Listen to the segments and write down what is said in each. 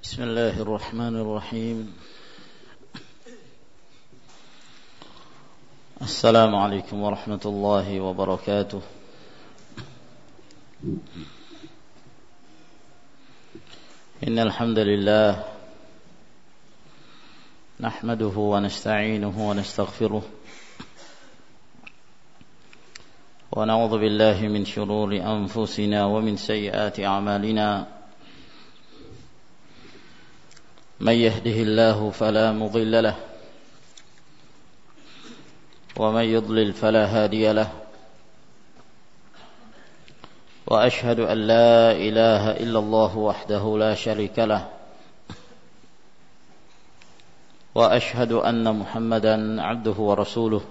بسم الله الرحمن الرحيم. السلام عليكم ورحمة الله وبركاته. إن الحمد لله نحمده ونستعينه ونستغفره ونعوذ بالله من شرور أنفسنا ومن سيئات أعمالنا. من يهده الله فلا مضل له ومن يضلل فلا هادي له وأشهد أن لا إله إلا الله وحده لا شريك له وأشهد أن محمدا عبده ورسوله.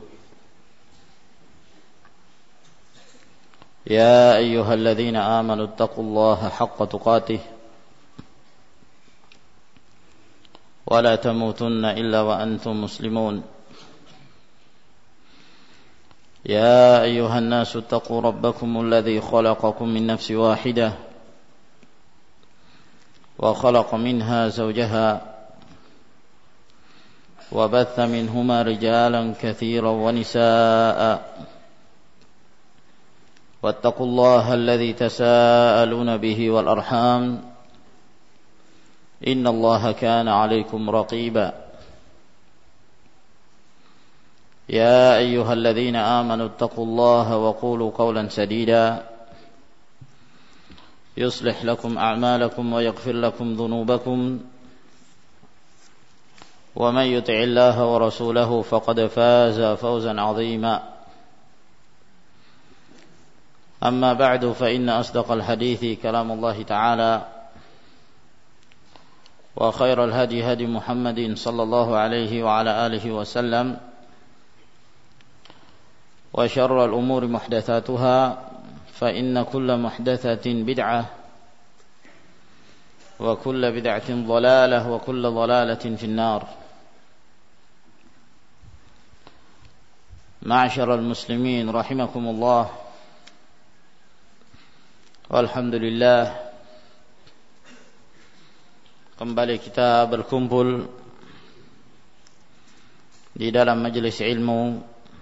يا أيها الذين آمنوا اتقوا الله حق تقاته ولا تموتن إلا وأنتم مسلمون. يا أيها الناس اتقوا ربكم الذي خلقكم من نفس واحدة وخلق منها زوجها وبث منهما رجالا كثيرا ونساء واتقوا الله الذي تساءلون به والأرحام إن الله كان عليكم رقيبا. يا أيها الذين آمنوا اتقوا الله وقولوا قولا سديدا يصلح لكم أعمالكم ويغفر لكم ذنوبكم ومن يطع الله ورسوله فقد فاز فوزا عظيما. أما بعد فإن أصدق الحديث كلام الله تعالى وخير الهدي هدي محمد صلى الله عليه وعلى آله وسلم وشر الأمور محدثاتها فإن كل محدثة بدعة وكل بدعة ضلالة وكل ضلالة في النار. معشر المسلمين رحمكم الله. Alhamdulillah, kembali kita berkumpul di dalam majelis ilmu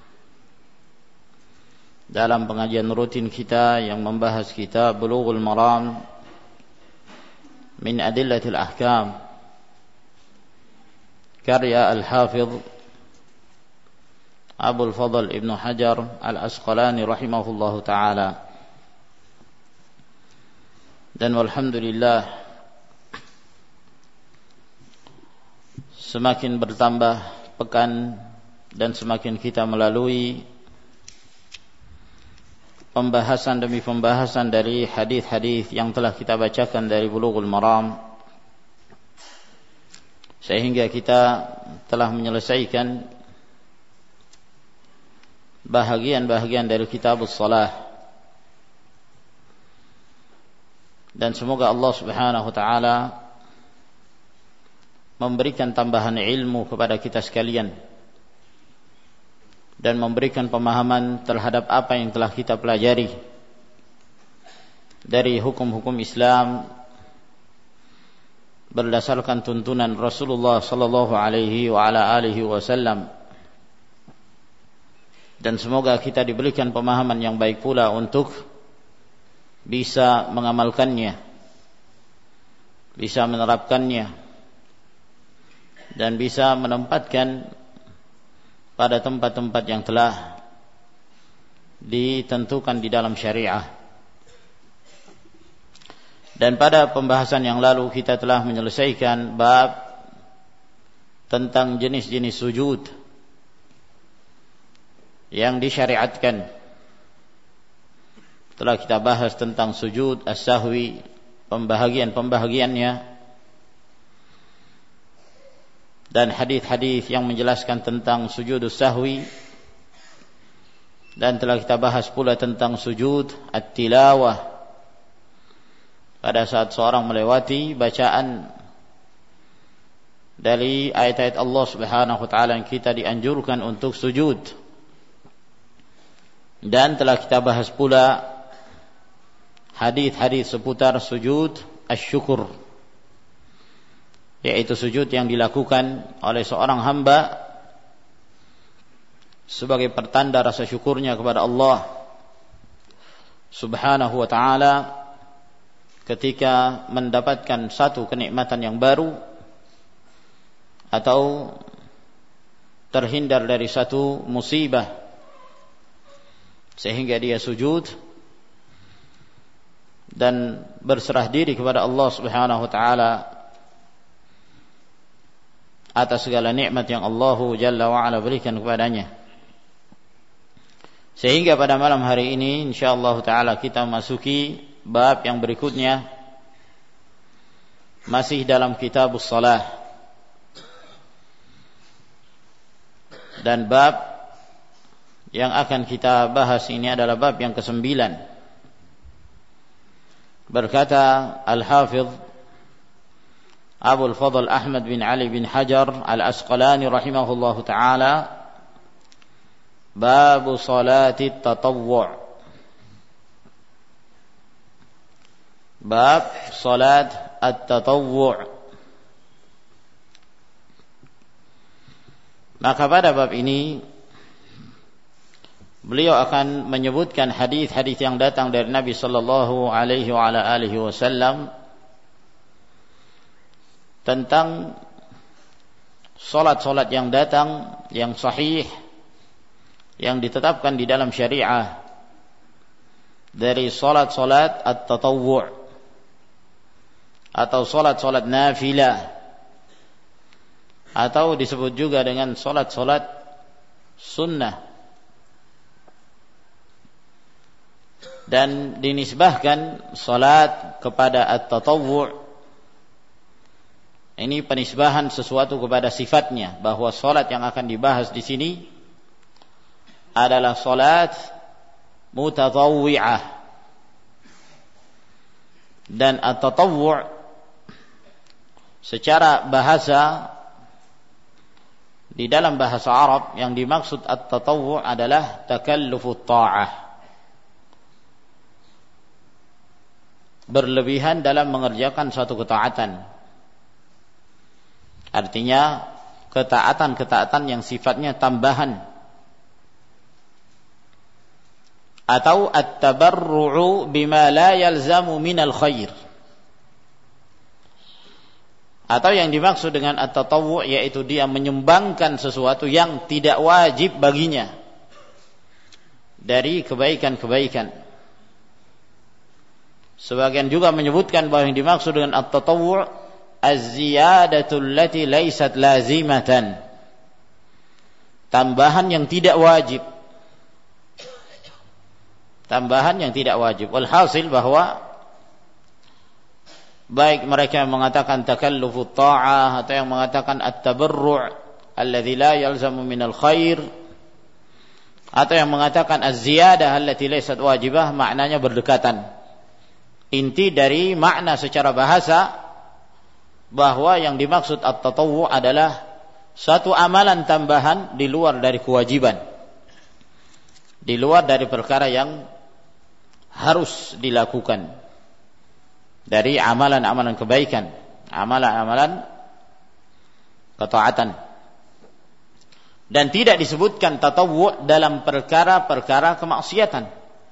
dalam pengajian rutin kita yang membahas kitab Bulughul Maram min Adillatil Ahkam karya Al-Hafidh Abul Fadl Ibn Hajar Al-Asqalani rahimahullahu ta'ala. Dan walhamdulillah, semakin bertambah pekan dan semakin kita melalui pembahasan demi pembahasan dari hadis-hadis yang telah kita bacakan dari Bulughul Maram, sehingga kita telah menyelesaikan bahagian-bahagian dari Kitabus Shalah. Dan semoga Allah Subhanahu wa taala memberikan tambahan ilmu kepada kita sekalian dan memberikan pemahaman terhadap apa yang telah kita pelajari dari hukum-hukum Islam berdasarkan tuntunan Rasulullah sallallahu alaihi wa ala alihi wasallam. Dan semoga kita diberikan pemahaman yang baik pula untuk bisa mengamalkannya, bisa menerapkannya, dan bisa menempatkan pada tempat-tempat yang telah ditentukan di dalam syariah. Dan pada pembahasan yang lalu kita telah menyelesaikan bab tentang jenis-jenis sujud yang disyariatkan. Telah kita bahas tentang sujud as-sahwi, pembahagian-pembahagiannya, dan hadis-hadis yang menjelaskan tentang sujud as-sahwi. Dan telah kita bahas pula tentang sujud at-tilawah, pada saat seorang melewati bacaan dari ayat-ayat Allah Subhanahu wa taala yang kita dianjurkan untuk sujud. Dan telah kita bahas pula hadis-hadis seputar sujud asy-syukur, yaitu sujud yang dilakukan oleh seorang hamba sebagai pertanda rasa syukurnya kepada Allah Subhanahu wa ta'ala ketika mendapatkan satu kenikmatan yang baru atau terhindar dari satu musibah sehingga dia sujud dan berserah diri kepada Allah Subhanahu wa ta'ala atas segala nikmat yang Allah Jalla wa Ala berikan kepadanya. Sehingga pada malam hari ini insyaallah taala kita memasuki bab yang berikutnya, masih dalam kitabus shalah, dan bab yang akan kita bahas ini adalah bab yang ke-9. Berkata Al-Hafidh Abul Fadl Ahmad bin Ali bin Hajar Al-Asqalani rahimahullahu ta'ala, Babu salati tatawwu'. Bab salat at-tatawwu'. Maka pada bab ini beliau akan menyebutkan hadis-hadis yang datang dari Nabi sallallahu alaihi wa ala alihi wasallam tentang salat-salat yang datang yang sahih, yang ditetapkan di dalam syariah, dari salat-salat at-tatawwu' atau salat-salat nafilah, atau disebut juga dengan salat-salat sunnah, dan dinisbahkan salat kepada at-tatawwu'. Ini penisbahan sesuatu kepada sifatnya, bahwa salat yang akan dibahas di sini adalah salat mutatawwi'ah. Dan at-tatawwu' secara bahasa, di dalam bahasa Arab yang dimaksud at-tatawwu' adalah takallufut ta'ah, berlebihan dalam mengerjakan suatu ketaatan. Artinya ketaatan-ketaatan yang sifatnya tambahan, atau at-tabarru'u bima la yalzamu minal khair, atau yang dimaksud dengan at-tatawwu' yaitu dia menyumbangkan sesuatu yang tidak wajib baginya dari kebaikan-kebaikan. Sebagian juga menyebutkan bahwa yang dimaksud dengan at-tatawwu' az-ziyadatu allati laysat lazimatan, tambahan yang tidak wajib, tambahan yang tidak wajib. Walhasil bahwa baik mereka yang mengatakan takallufut ta'ah atau yang mengatakan at-tabarru' alladzi la yalzamu minal khair, atau yang mengatakan az-ziyadah allati laysat wajibah, maknanya berdekatan. Inti dari makna secara bahasa bahwa yang dimaksud at-tatawwu' adalah satu amalan tambahan di luar dari kewajiban, di luar dari perkara yang harus dilakukan, dari amalan-amalan kebaikan, amalan-amalan ketaatan. Dan tidak disebutkan tatawwu' dalam perkara-perkara kemaksiatan.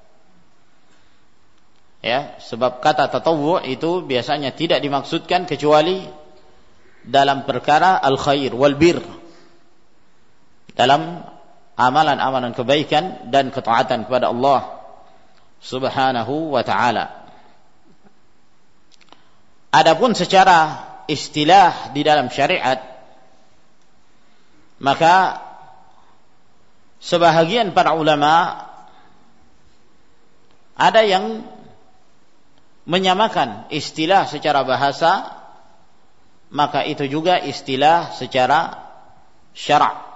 Ya, sebab kata tatawwu' itu biasanya tidak dimaksudkan kecuali dalam perkara al-khair wal bir, dalam amalan-amalan kebaikan dan ketaatan kepada Allah Subhanahu wa ta'ala. Adapun secara istilah di dalam syariat, maka sebahagian para ulama ada yang menyamakan istilah secara bahasa, maka itu juga istilah secara syara'.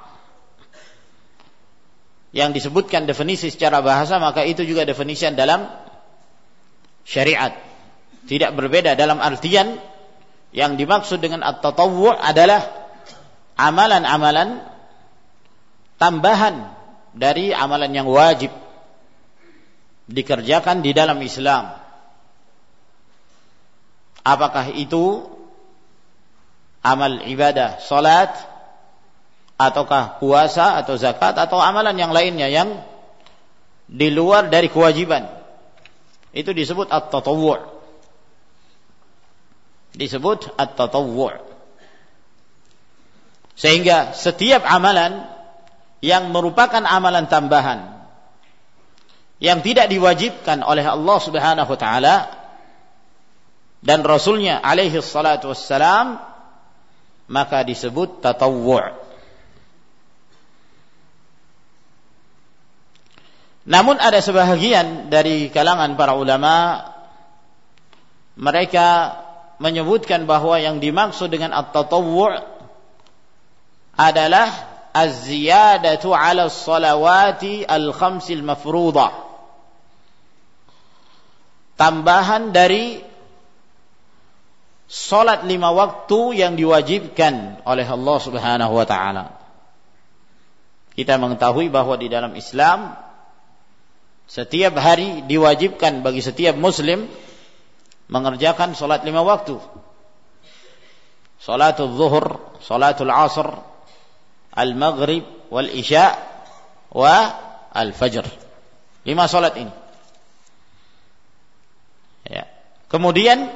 Yang disebutkan definisi secara bahasa, maka itu juga definisi dalam syariat. Tidak berbeda dalam artian yang dimaksud dengan at-tatawwu' adalah amalan-amalan tambahan dari amalan yang wajib dikerjakan di dalam Islam. Apakah itu amal ibadah salat ataukah puasa atau zakat atau amalan yang lainnya yang di luar dari kewajiban. Itu disebut at-tatawwu'. Disebut at-tatawwu'. Sehingga setiap amalan yang merupakan amalan tambahan yang tidak diwajibkan oleh Allah Subhanahu wa taala dan Rasulnya alaihi salatu wassalam, maka disebut tatawwu'. Namun ada sebahagian dari kalangan para ulama, mereka menyebutkan bahwa yang dimaksud dengan at-tatawwu' adalah az-ziyadatu 'ala as-salawati al-khamsil mafruḍah. Tambahan dari salat 5 waktu yang diwajibkan oleh Allah Subhanahu wa taala. Kita mengetahui bahwa di dalam Islam setiap hari diwajibkan bagi setiap muslim mengerjakan salat 5 waktu. Salatul zuhur, salatul asr, al-maghrib, wal isya, wa al-fajr. 5 salat ini. Ya. Kemudian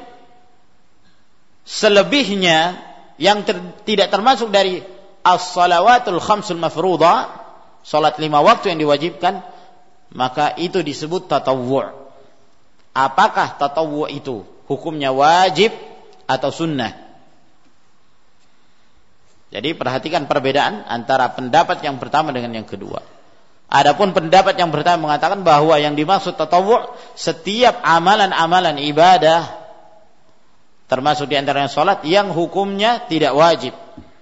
selebihnya yang tidak termasuk dari as-salawatul khamsul mafruḍah, salat 5 waktu yang diwajibkan, maka itu disebut tatawwu'. Apakah tatawwu' itu hukumnya wajib atau sunnah? Jadi perhatikan perbedaan antara pendapat yang pertama dengan yang kedua. Adapun pendapat yang pertama mengatakan bahwa yang dimaksud tatawwu' setiap amalan-amalan ibadah, termasuk di antaranya salat, yang hukumnya tidak wajib.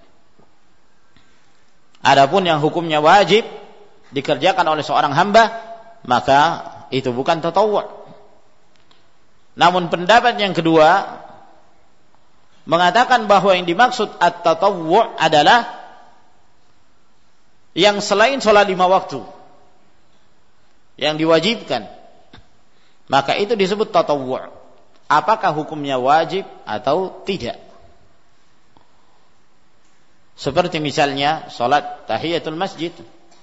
Adapun yang hukumnya wajib dikerjakan oleh seorang hamba, maka itu bukan tatawwu'. Namun pendapat yang kedua mengatakan bahwa yang dimaksud at-tatawwu' adalah yang selain salat 5 waktu yang diwajibkan, maka itu disebut tatawwu'. Apakah hukumnya wajib atau tidak? Seperti misalnya salat tahiyatul masjid.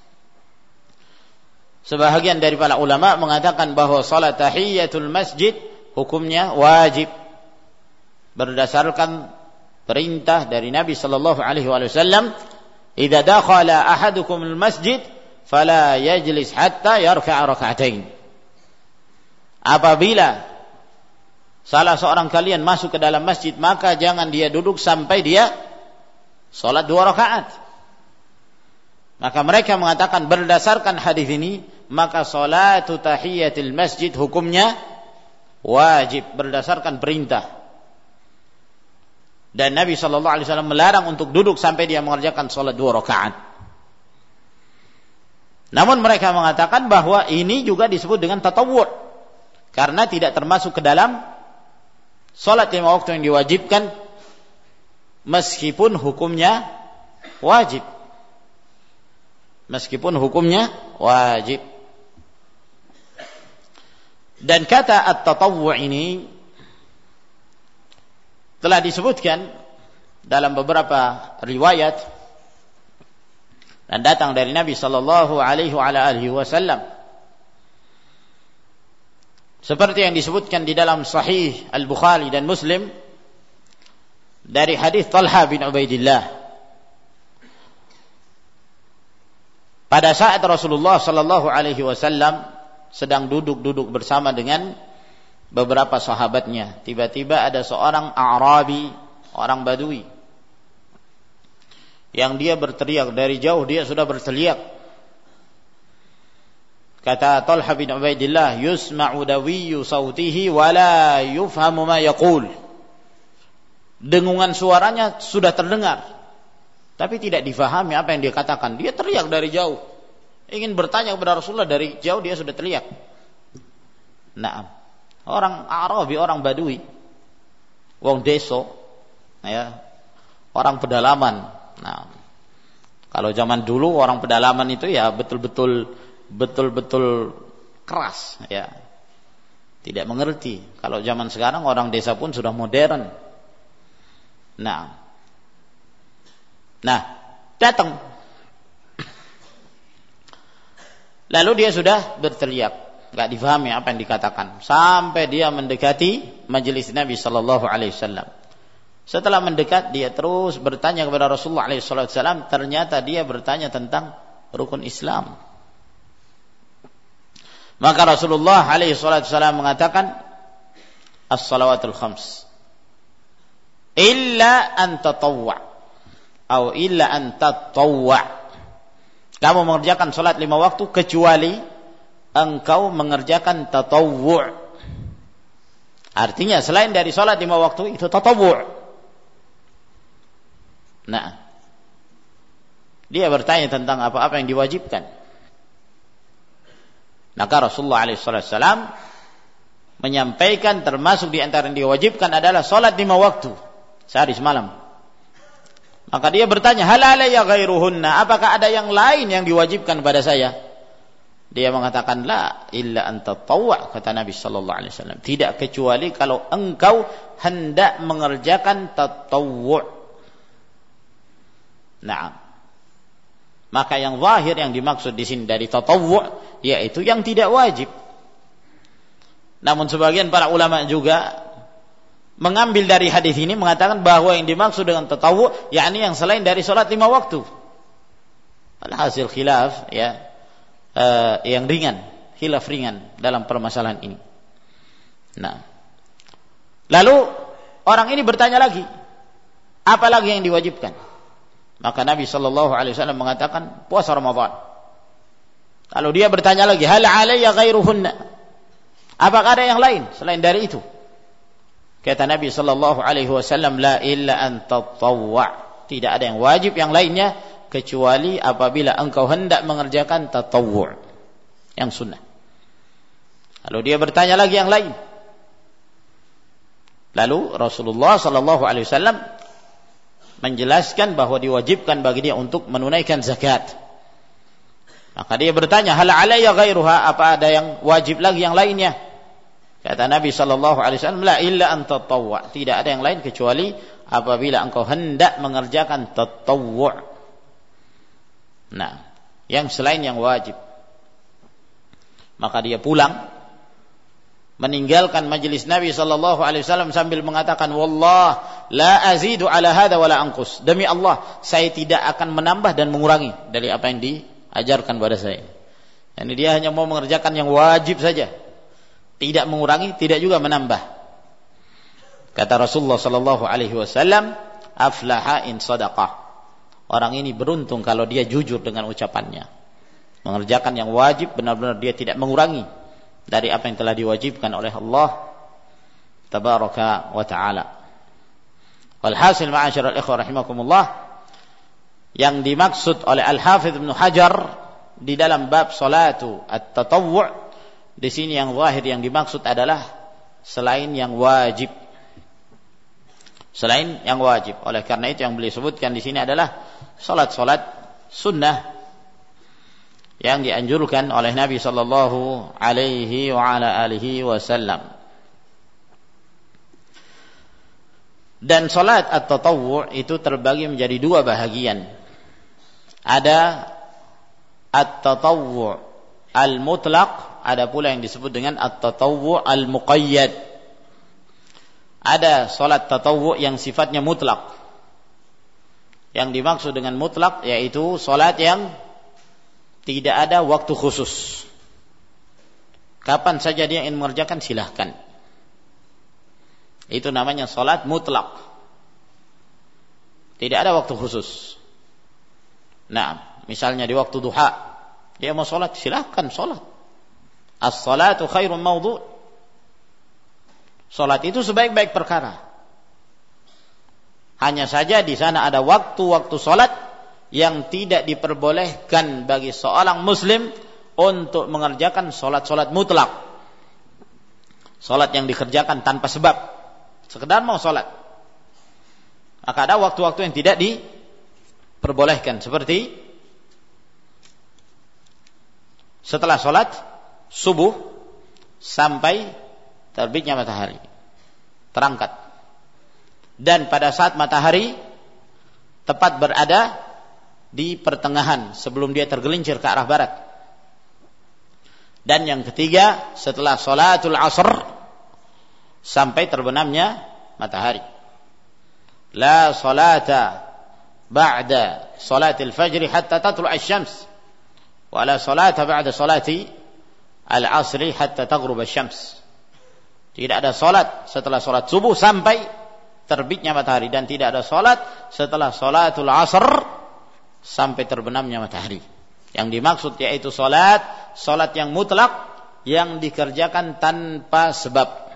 Sebahagian dari para ulama mengatakan bahwa salat tahiyatul masjid hukumnya wajib berdasarkan perintah dari Nabi sallallahu alaihi wasallam, "Idza dakhala ahadukum al-masjid fala yajlis hatta yarka'a rak'atain." Apabila salah seorang kalian masuk ke dalam masjid, maka jangan dia duduk sampai dia salat 2 rakaat. Maka mereka mengatakan berdasarkan hadis ini, maka salatu tahiyatul masjid hukumnya wajib berdasarkan perintah. Dan Nabi sallallahu alaihi wasallam melarang untuk duduk sampai dia mengerjakan salat 2 rakaat. Namun mereka mengatakan bahwa ini juga disebut dengan tatawwu' karena tidak termasuk ke dalam salat 5 waktu yang diwajibkan meskipun hukumnya wajib. Meskipun hukumnya wajib. Dan kata at-tatawwu' ini telah disebutkan dalam beberapa riwayat dan datang dari Nabi sallallahu alaihi wasallam, seperti yang disebutkan di dalam Sahih Al-Bukhari dan Muslim dari hadis Talha bin Ubaidillah. Pada saat Rasulullah sallallahu alaihi wasallam sedang duduk bersama dengan beberapa sahabatnya, tiba-tiba ada seorang A'rabi, orang Badui, yang dia berteriak dari jauh, dia sudah berteriak. Kata Talha bin Ubaidillah, "Yusma'u dawiyyu sautihi wa la yufhamu ma yaqul." Dengungan suaranya sudah terdengar, tapi tidak difahami apa yang dia katakan. Dia teriak dari jauh, ingin bertanya kepada Rasulullah, dari jauh dia sudah teriak. Nah, orang Arabi, orang Badui, wong deso, ya, orang pedalaman. Nah, kalau zaman dulu orang pedalaman itu ya betul-betul keras, ya, tidak mengerti. Kalau zaman sekarang orang desa pun sudah modern. Nah, Nah, datang. Lalu dia sudah berteriak, enggak difahami apa yang dikatakan, sampai dia mendekati majelis Nabi sallallahu alaihi wasallam. Setelah mendekat, dia terus bertanya kepada Rasulullah alaihi wasallam, ternyata dia bertanya tentang rukun Islam. Maka Rasulullah alaihi wasallam mengatakan, as-salawatul khams illa an tatawwa atau illa an tatawwa. Kamu mengerjakan salat 5 waktu kecuali engkau mengerjakan tatawwu'. Artinya selain dari salat 5 waktu itu tatawwu'. Nah, dia bertanya tentang apa-apa yang diwajibkan. Maka Rasulullah SAW menyampaikan termasuk di antara yang diwajibkan adalah salat 5 waktu sehari semalam. Maka dia bertanya, hal alayya ghairuhunna, apakah ada yang lain yang diwajibkan pada saya? Dia mengatakan, la illa an tatawwa, kata Nabi sallallahu alaihi wasallam, tidak kecuali kalau engkau hendak mengerjakan tatawwu'. Nah, maka yang zahir yang dimaksud di sini dari tatawwu' yaitu yang tidak wajib. Namun sebagian para ulama juga mengambil dari hadis ini mengatakan bahwa yang dimaksud dengan tatawwu' yakni yang selain dari salat 5 waktu. Alhasil khilaf ya, yang ringan, khilaf ringan dalam permasalahan ini. Nah, lalu orang ini bertanya lagi, apa lagi yang diwajibkan? Maka Nabi sallallahu alaihi wasallam mengatakan puasa Ramadan. Lalu dia bertanya lagi, hal alayya ghairuhunna, apakah ada yang lain selain dari itu? Kata Nabi sallallahu alaihi wasallam, la illa an tatawwa', tidak ada yang wajib yang lainnya kecuali apabila engkau hendak mengerjakan tatawwu', yang sunnah. Lalu dia bertanya lagi yang lain. Lalu Rasulullah sallallahu alaihi wasallam menjelaskan bahwa diwajibkan bagi dia untuk menunaikan zakat. Maka dia bertanya, hal alayya ghairuha, apa ada yang wajib lagi yang lainnya? Kata Nabi sallallahu alaihi wasallam, la illa an tatawwa', tidak ada yang lain kecuali apabila engkau hendak mengerjakan tatawwu'. Nah, yang selain yang wajib. Maka dia pulang meninggalkan majelis Nabi sallallahu alaihi wasallam sambil mengatakan, wallah la azidu ala hadza wala anqus, demi Allah saya tidak akan menambah dan mengurangi dari apa yang diajarkan pada saya. Yani dia hanya mau mengerjakan yang wajib saja, tidak mengurangi, tidak juga menambah. Kata Rasulullah sallallahu alaihi wasallam, aflaha in sadaqah, orang ini beruntung kalau dia jujur dengan ucapannya, mengerjakan yang wajib benar-benar dia tidak mengurangi dari apa yang telah diwajibkan oleh Allah tabaraka wa ta'ala. Walhasil ma'asyiral ikhwah rahimakumullah, yang dimaksud oleh Al-Hafidz Ibnu Hajar di dalam bab salatu at-tatawwu', di sini yang zahir yang dimaksud adalah selain yang wajib. Selain yang wajib. Oleh karena itu yang beliau sebutkan di sini adalah salat-salat sunnah yang dianjurkan oleh Nabi sallallahu alaihi wa ala alihi wasallam. Dan salat at-tatawwu' itu terbagi menjadi 2 bahagian. Ada at-tatawwu' al-mutlaq, ada pula yang disebut dengan at-tatawwu' al-muqayyad. Ada salat tatawwu' yang sifatnya mutlak. Yang dimaksud dengan mutlak yaitu salat yang tidak ada waktu khusus. Kapan saja dia ingin mengerjakan silahkan. Itu namanya salat mutlak. Tidak ada waktu khusus. Nah, misalnya di waktu duha, dia mau salat, silahkan salat. As-salatu khairun mawdu'. Salat itu sebaik-baik perkara. Hanya saja di sana ada waktu-waktu salat yang tidak diperbolehkan bagi seorang muslim untuk mengerjakan salat-salat mutlak. Salat yang dikerjakan tanpa sebab, sekedar mau salat. Maka ada waktu-waktu yang tidak diperbolehkan, seperti setelah salat subuh sampai terbitnya matahari, terangkat. Dan pada saat matahari tepat berada di pertengahan sebelum dia tergelincir ke arah barat. Dan yang ketiga setelah salatul asr sampai terbenamnya matahari. La salata ba'da salatil fajr hatta tatlu' asy-syams wa la salata ba'da salati al-asri hatta taghrub asy-syams. Tidak ada salat setelah salat subuh sampai terbitnya matahari, dan tidak ada salat setelah salatul asr sampai terbenamnya matahari. Yang dimaksud yaitu salat yang mutlak yang dikerjakan tanpa sebab.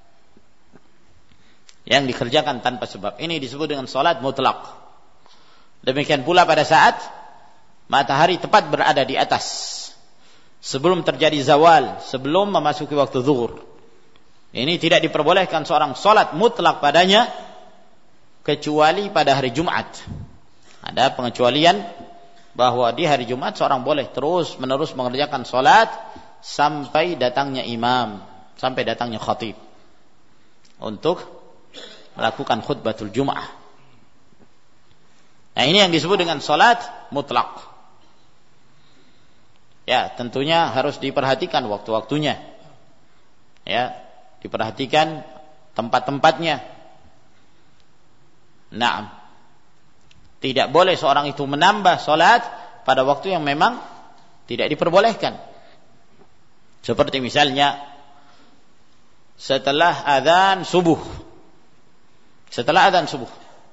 Yang dikerjakan tanpa sebab. Ini disebut dengan salat mutlak. Demikian pula pada saat matahari tepat berada di atas, sebelum terjadi zawal, sebelum memasuki waktu zuhur. Ini tidak diperbolehkan seorang salat mutlak padanya kecuali pada hari Jumat. Ada pengecualian bahwa di hari Jumat seorang boleh terus menerus mengerjakan salat sampai datangnya imam, sampai datangnya khatib untuk melakukan khutbatul Jum'ah. Nah, ini yang disebut dengan salat mutlak. Ya, tentunya harus diperhatikan waktu-waktunya. Ya, diperhatikan tempat-tempatnya. Naam. Tidak boleh seorang itu menambah salat pada waktu yang memang tidak diperbolehkan. Seperti misalnya setelah adzan subuh. Setelah adzan subuh.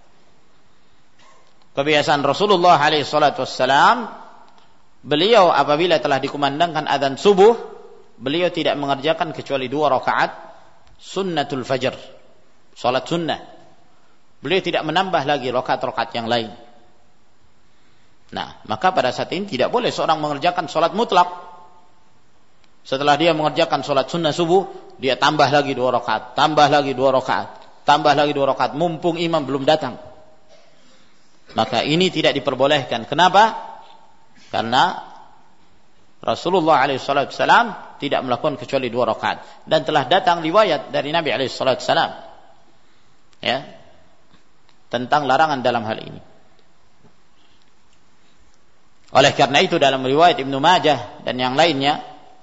Kebiasaan Rasulullah alaihi salatu wassalam, beliau apabila telah dikumandangkan adzan subuh, beliau tidak mengerjakan kecuali 2 rakaat sunnatul fajr, salat sunnah. Beliau tidak menambah lagi rakaat-rakaat yang lain. Nah, maka pada saat ini tidak boleh seorang mengerjakan salat mutlak. Setelah dia mengerjakan salat sunnah subuh, dia tambah lagi 2 rakaat, tambah lagi 2 rakaat, tambah lagi 2 rakaat, mumpung imam belum datang. Maka ini tidak diperbolehkan. Kenapa? Karena Rasulullah SAW tidak melakukan kecuali 2 rakaat, dan telah datang riwayat dari Nabi SAW, ya, tentang larangan dalam hal ini. Oleh karena itu dalam riwayat Ibnu Majah dan yang lainnya,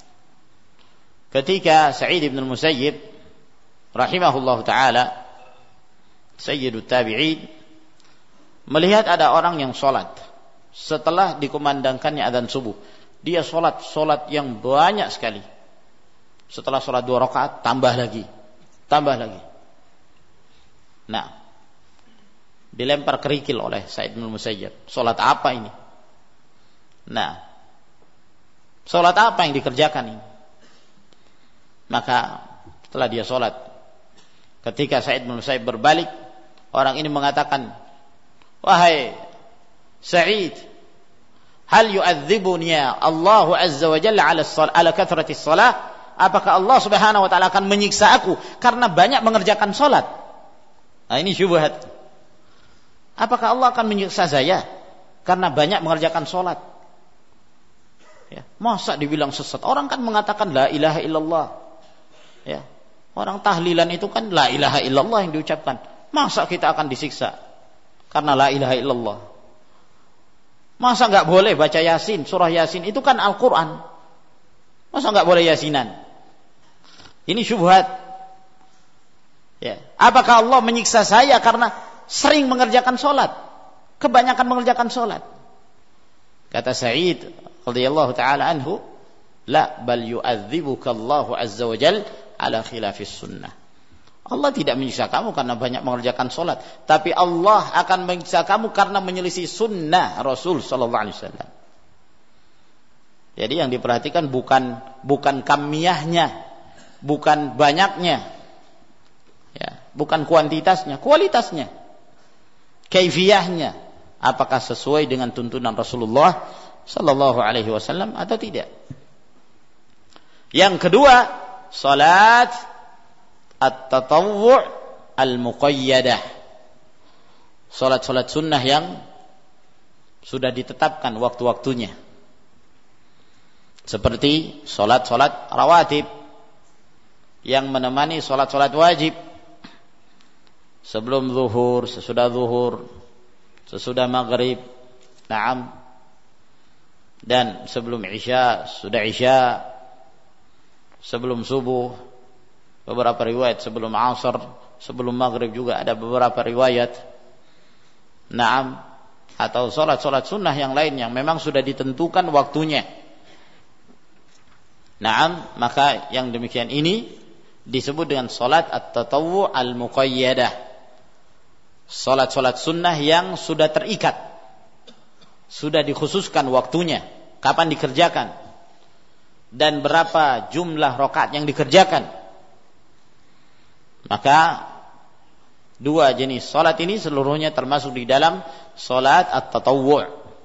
ketika Sa'id bin al-Musayyib rahimahullahu taala, sayyidut tabi'in, melihat ada orang yang salat setelah dikumandangkannya adzan subuh, dia salat yang banyak sekali. Setelah salat 2 rakaat tambah lagi. Nah, dilempar kerikil oleh Sa'id bin Musayyib. Salat apa ini? Nah, salat apa yang dikerjakan ini? Maka setelah dia salat, ketika Sa'id bin Musayyib berbalik, orang ini mengatakan, "Wahai Sa'id, hal yu'adzibuni Allahu azza wa jalla ala kathrati shalah?" Apakah Allah Subhanahu wa taala akan menyiksa aku karena banyak mengerjakan salat? Nah, ini syubhat. Apakah Allah akan menyiksa saya karena banyak mengerjakan salat? Ya, masa dibilang sesat? Orang kan mengatakan la ilaha illallah. Ya. Orang tahlilan itu kan la ilaha illallah yang diucapkan. Masa kita akan disiksa karena la ilaha illallah? Masa enggak boleh baca Yasin, surah Yasin itu kan Al-Qur'an. Masa enggak boleh yasinan? Ini syubhat. Ya. Apakah Allah menyiksa saya karena sering mengerjakan salat? Kebanyakan mengerjakan salat. Kata Sa'id radhiyallahu taala anhu, la bal yu'adzibuka Allahu azza wa jalla ala khilafis sunnah. Allah tidak menyiksa kamu karena banyak mengerjakan salat, tapi Allah akan menyiksa kamu karena menyelisih sunnah Rasul sallallahu alaihi wasallam. Jadi yang diperhatikan bukan kamiyahnya, bukan banyaknya, ya, bukan kuantitasnya, kualitasnya, kaifiyahnya, apakah sesuai dengan tuntunan Rasulullah sallallahu alaihi wasallam atau tidak. Yang kedua, salat at-tatawwu' al-muqayyadah. Salat-salat sunnah yang sudah ditetapkan waktu-waktunya. Seperti salat-salat rawatib yang menemani salat-salat wajib. Sebelum zuhur, sesudah zuhur, sesudah maghrib, na'am, dan sebelum isya, sudah isya, sebelum subuh, beberapa riwayat sebelum asar, sebelum maghrib juga ada beberapa riwayat, na'am, atau salat-salat sunnah yang lain yang memang sudah ditentukan waktunya. Na'am, maka yang demikian ini disebut dengan salat at-tatawwu' al-muqayyadah. Salat-salat sunnah yang sudah terikat, sudah dikhususkan waktunya, kapan dikerjakan dan berapa jumlah rakaat yang dikerjakan. Maka dua jenis salat ini seluruhnya termasuk di dalam salat at-tatawwu'.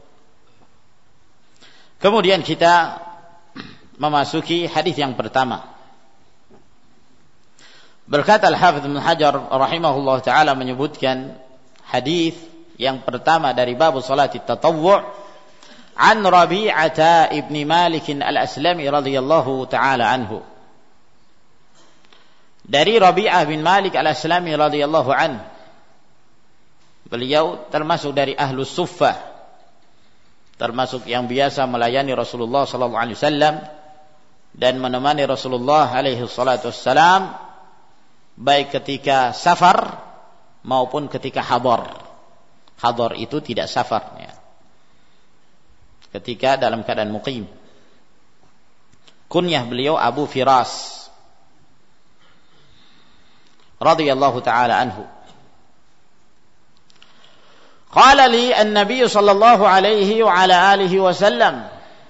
Kemudian kita memasuki hadis yang pertama. Berkata Al-Hafidz Ibnu Hajar rahimahullah taala menyebutkan hadis yang pertama dari bab salat at-tatawwu' an Rabi'ah ibn Malik al-Aslami radhiyallahu taala anhu. Dari Rabi'ah bin Malik al-Aslami radhiyallahu anhu. Beliau termasuk dari ahlus suffah, termasuk yang biasa melayani Rasulullah sallallahu alaihi wasallam dan menemani Rasulullah alaihi salatu wassalam baik ketika safar maupun ketika hadar. Hadar itu tidak safar ya. Ketika dalam keadaan muqim. Kunyah beliau Abu Firas radhiyallahu taala anhu. Qala li an-nabiy sallallahu alaihi wa ala alihi wasallam,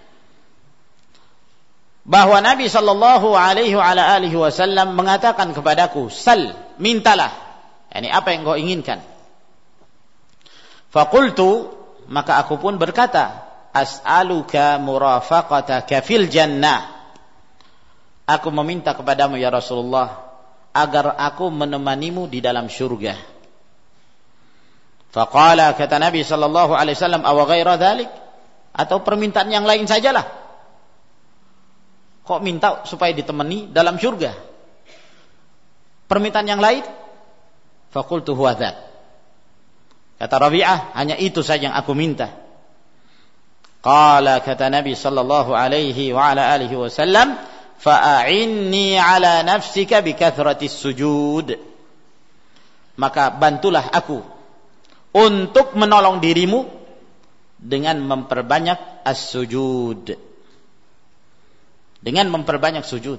bahwa Nabi sallallahu alaihi wa ala alihi wasallam mengatakan kepadaku, sal, mintalah, yani apa yang kau inginkan. Faqultu, maka aku pun berkata, as'aluka murafaqataka fil jannah. Aku meminta kepadamu ya Rasulullah agar aku menemanimu di dalam syurga. Faqala, kata Nabi sallallahu alaihi wasallam, aw ghaira dzalik, atau permintaan yang lain sajalah. Kok minta supaya ditemani dalam syurga? Permintaan yang lain? Faqultu huwa dzat. Kata Rabi'ah, hanya itu saja yang aku minta. Qala, kata Nabi sallallahu alaihi wa ala alihi wasallam, fa'inni ala nafsika bi kathratis sujud. Maka bantulah aku untuk menolong dirimu dengan memperbanyak as-sujud. Dengan memperbanyak sujud.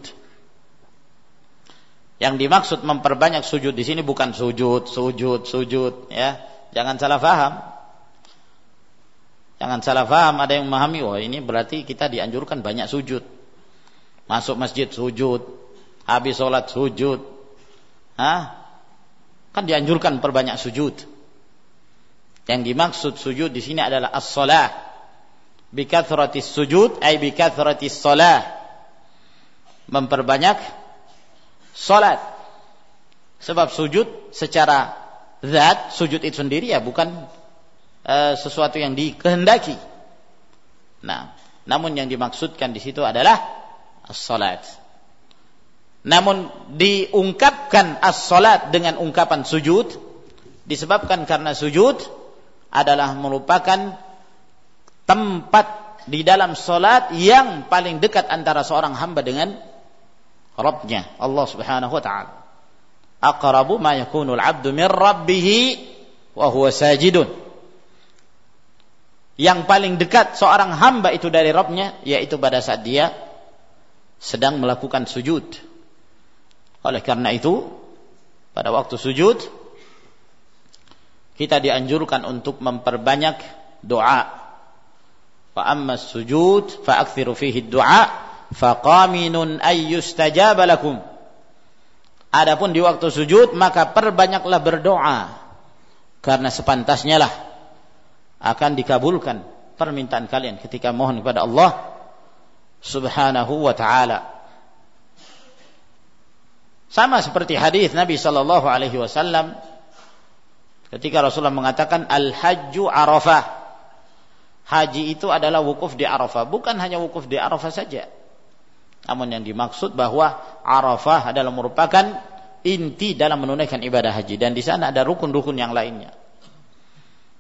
Yang dimaksud memperbanyak sujud di sini bukan sujud ya. Jangan salah paham. Jangan salah paham, ada yang memahami, wah ini berarti kita dianjurkan banyak sujud. Masuk masjid sujud, habis sholat sujud. Kan dianjurkan perbanyak sujud. Yang dimaksud sujud di sini adalah as-shalah. Bi kathratis sujud ay bi kathratis shalah. Memperbanyak salat. Sebab sujud secara zat, sujud itu sendiri ya bukan sesuatu yang dikehendaki. Nah, namun yang dimaksudkan di situ adalah as-salat. Namun diungkapkan as-salat dengan ungkapan sujud disebabkan karena sujud adalah merupakan tempat di dalam salat yang paling dekat antara seorang hamba dengan Rabbnya, Allah subhanahu wa ta'ala. Aqrabu ma yakunul abdu min rabbih wa huwa sajidun. Yang paling dekat seorang hamba itu dari Rabbnya, yaitu pada saat dia sedang melakukan sujud. Oleh karena itu, pada waktu sujud kita dianjurkan untuk memperbanyak doa. Fa amma sujud fa aktsiru fihi du'a faqaminun ayyustajaba lakum. Adapun di waktu sujud maka perbanyaklah berdoa, karena sepantasnya lah akan dikabulkan permintaan kalian ketika mohon kepada Allah subhanahu wa ta'ala. Sama seperti hadis Nabi sallallahu alaihi wasallam ketika Rasulullah mengatakan al-hajju Arafah. Haji itu adalah wukuf di Arafah, bukan hanya wukuf di Arafah saja. Namun yang dimaksud bahwa Arafah adalah merupakan inti dalam menunaikan ibadah haji, dan di sana ada rukun-rukun yang lainnya.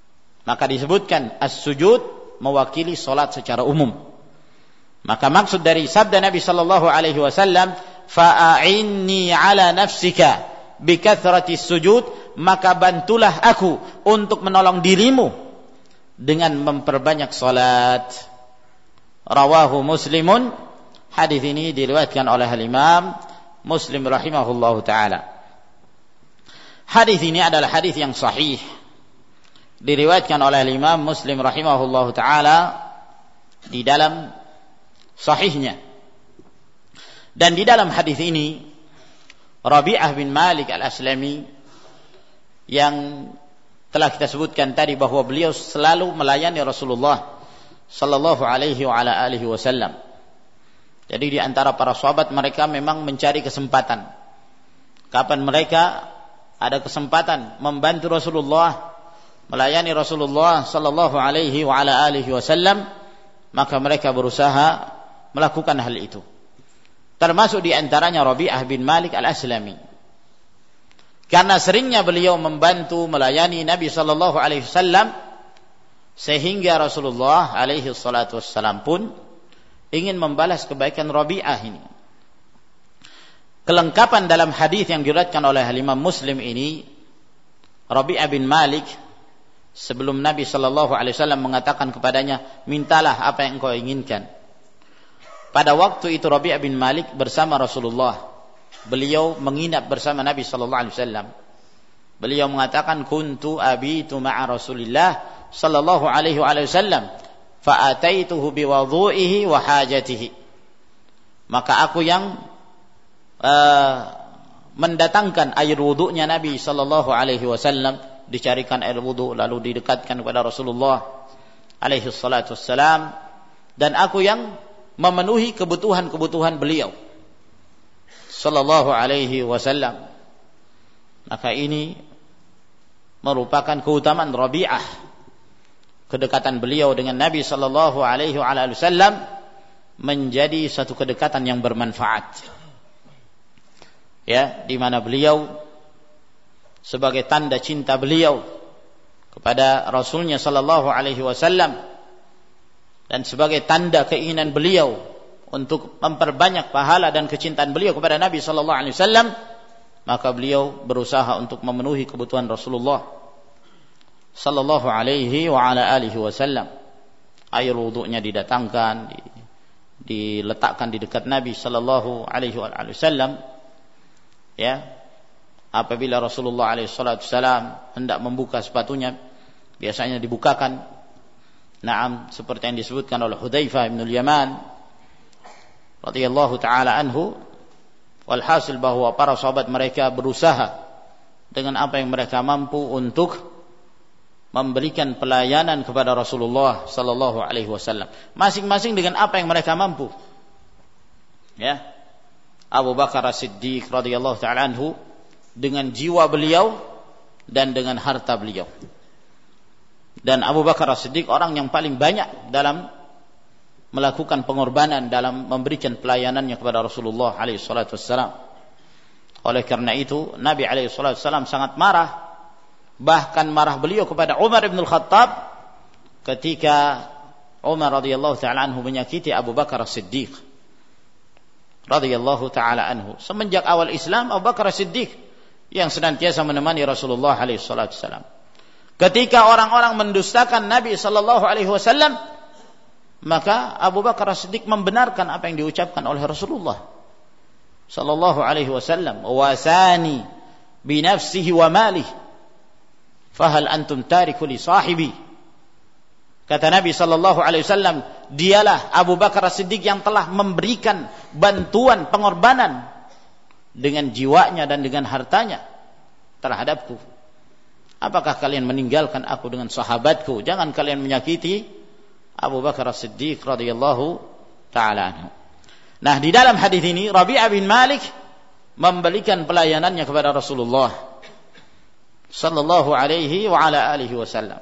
Maka disebutkan as-sujud mewakili salat secara umum. Maka maksud dari sabda Nabi sallallahu alaihi wasallam, fa'inni ala nafsika bikathrati sujud, maka bantulah aku untuk menolong dirimu dengan memperbanyak salat. Rawahu Muslimun. Hadis ini diriwayatkan oleh Imam Muslim rahimahullahu taala. Hadis ini adalah hadis yang sahih. Diriwayatkan oleh Imam Muslim rahimahullahu taala di dalam sahihnya. Dan di dalam hadis ini Rabi'ah bin Malik al-Aslami yang telah kita sebutkan tadi bahwa beliau selalu melayani Rasulullah sallallahu alaihi wa ala alihi wasallam. Jadi di antara para sahabat mereka memang mencari kesempatan. Kapan mereka ada kesempatan membantu Rasulullah, melayani Rasulullah sallallahu alaihi wa ala alihi wasallam, maka mereka berusaha melakukan hal itu. Termasuk di antaranya Rabi'ah bin Malik al-Aslami. Karena seringnya beliau membantu melayani Nabi sallallahu alaihi wasallam, sehingga Rasulullah alaihi salatu wassalam pun ingin membalas kebaikan Rabi'ah ini. Kelengkapan dalam hadis yang diriwayatkan oleh Imam Muslim ini, Rabi'ah bin Malik sebelum Nabi sallallahu alaihi wasallam mengatakan kepadanya, mintalah apa yang engkau inginkan. Pada waktu itu Rabi'ah bin Malik bersama Rasulullah. Beliau menginap bersama Nabi sallallahu alaihi wasallam. Beliau mengatakan, kuntu abitu ma'a Rasulillah sallallahu alaihi wasallam fa ataituhu biwudhu'ihi wa hajatihi. Maka aku yang mendatangkan air wudunya Nabi sallallahu alaihi wasallam, dicarikan air wudu lalu didekatkan kepada Rasulullah alaihi salatu wassalam, dan aku yang memenuhi kebutuhan-kebutuhan beliau sallallahu alaihi wasallam. Maka ini merupakan keutamaan Rabi'ah, kedekatan beliau dengan Nabi sallallahu alaihi wasallam menjadi satu kedekatan yang bermanfaat. Ya, di mana beliau sebagai tanda cinta beliau kepada Rasulnya sallallahu alaihi wasallam dan sebagai tanda keinginan beliau untuk memperbanyak pahala dan kecintaan beliau kepada Nabi sallallahu alaihi wasallam, maka beliau berusaha untuk memenuhi kebutuhan Rasulullah sallallahu alaihi wa ala alihi wasallam. Air wudunya didatangkan, diletakkan di dekat Nabi sallallahu alaihi wasallam. Ya, apabila Rasulullah alaihi wasallam hendak membuka sepatunya, biasanya dibukakan. Naam, seperti yang disebutkan oleh Hudzaifah bin Yaman radhiyallahu taala anhu. Walhasil bahwa para sahabat mereka berusaha dengan apa yang mereka mampu untuk memberikan pelayanan kepada Rasulullah sallallahu alaihi wasallam, masing-masing dengan apa yang mereka mampu. Ya. Abu Bakar As-Siddiq radhiyallahu taala anhu dengan jiwa beliau dan dengan harta beliau. Dan Abu Bakar As-Siddiq orang yang paling banyak dalam melakukan pengorbanan dalam memberikan pelayanannya kepada Rasulullah alaihi salatu wassalam. Oleh karena itu Nabi alaihi salatu wassalam sangat marah, bahkan marah beliau kepada Umar bin Al-Khattab ketika Umar radhiyallahu taala anhu menyakiti Abu Bakar As-Siddiq radhiyallahu taala anhu. Semenjak awal Islam, Abu Bakar As-Siddiq yang senantiasa menemani Rasulullah alaihi salatu wasallam. Ketika orang-orang mendustakan Nabi sallallahu alaihi wasallam, maka Abu Bakar As-Siddiq membenarkan apa yang diucapkan oleh Rasulullah sallallahu alaihi wasallam, wasani bi nafsihi wa malihi fahal antum tariku li sahibi. Kata Nabi sallallahu alaihi wasallam, dialah Abu Bakar As-Siddiq yang telah memberikan bantuan pengorbanan dengan jiwanya dan dengan hartanya terhadapku. Apakah kalian meninggalkan aku dengan sahabatku? Jangan kalian menyakiti Abu Bakar As-Siddiq radhiyallahu taala anhu. Nah, di dalam hadis ini Rabi'ah bin Malik memberikan pelayanannya kepada Rasulullah sallallahu alaihi wa ala alihi wasallam.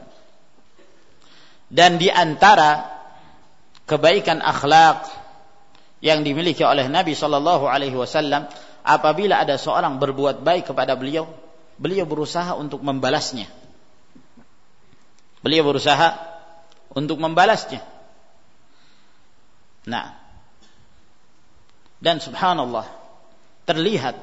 Dan di antara kebaikan akhlak yang dimiliki oleh Nabi sallallahu alaihi wasallam, apabila ada seorang berbuat baik kepada beliau, beliau berusaha untuk membalasnya. Beliau berusaha untuk membalasnya. Nah, dan subhanallah, terlihat